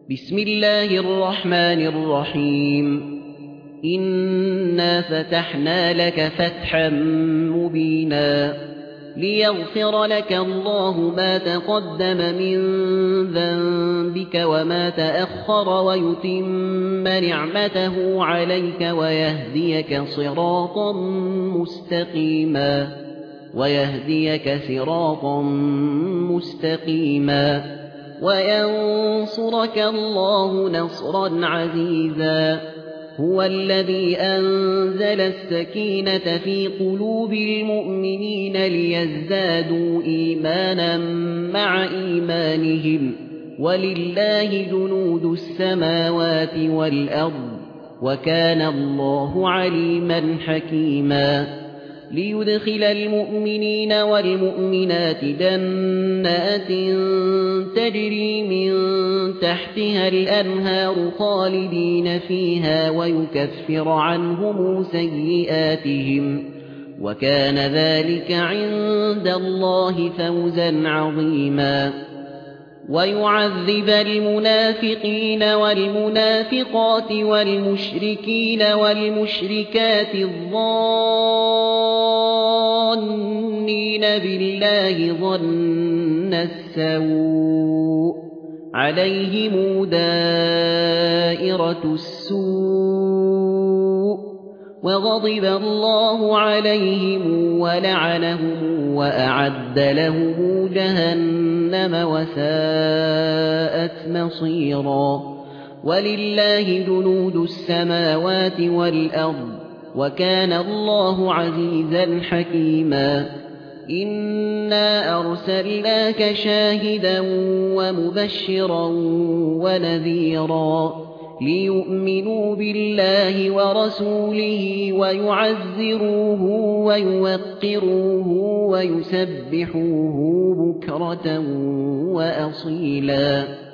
بسم الله الرحمن الرحيم إنا فتحنا لك فتحا مبينا ليغفر لك الله ما تقدم من ذنبك وما تأخر ويتم نعمته عليك ويهديك صراطا مستقيما وينصرك الله نصرا عزيزا هو الذي أنزل السكينة في قلوب المؤمنين ليزدادوا إيمانا مع إيمانهم ولله جنود السماوات والأرض وكان الله عليما حكيما ليدخل المؤمنين والمؤمنات جنات تجري من تحتها الأنهار خالدين فيها ويكفر عنهم سيئاتهم وكان ذلك عند الله فوزا عظيما ويعذب المنافقين والمنافقات والمشركين والمشركات الظانين بالله ظن السوء عليهم دائرة السوء وغضب الله عليهم ولعنهم وأعد لهم جهنم وساءت مصيرا ولله جنود السماوات والأرض وكان الله عزيزا حكيما إنا أرسلناك شاهدا ومبشرا ونذيرا ليؤمنوا بالله ورسوله ويعزروه ويوقروه ويسبحوه بكرة وأصيلا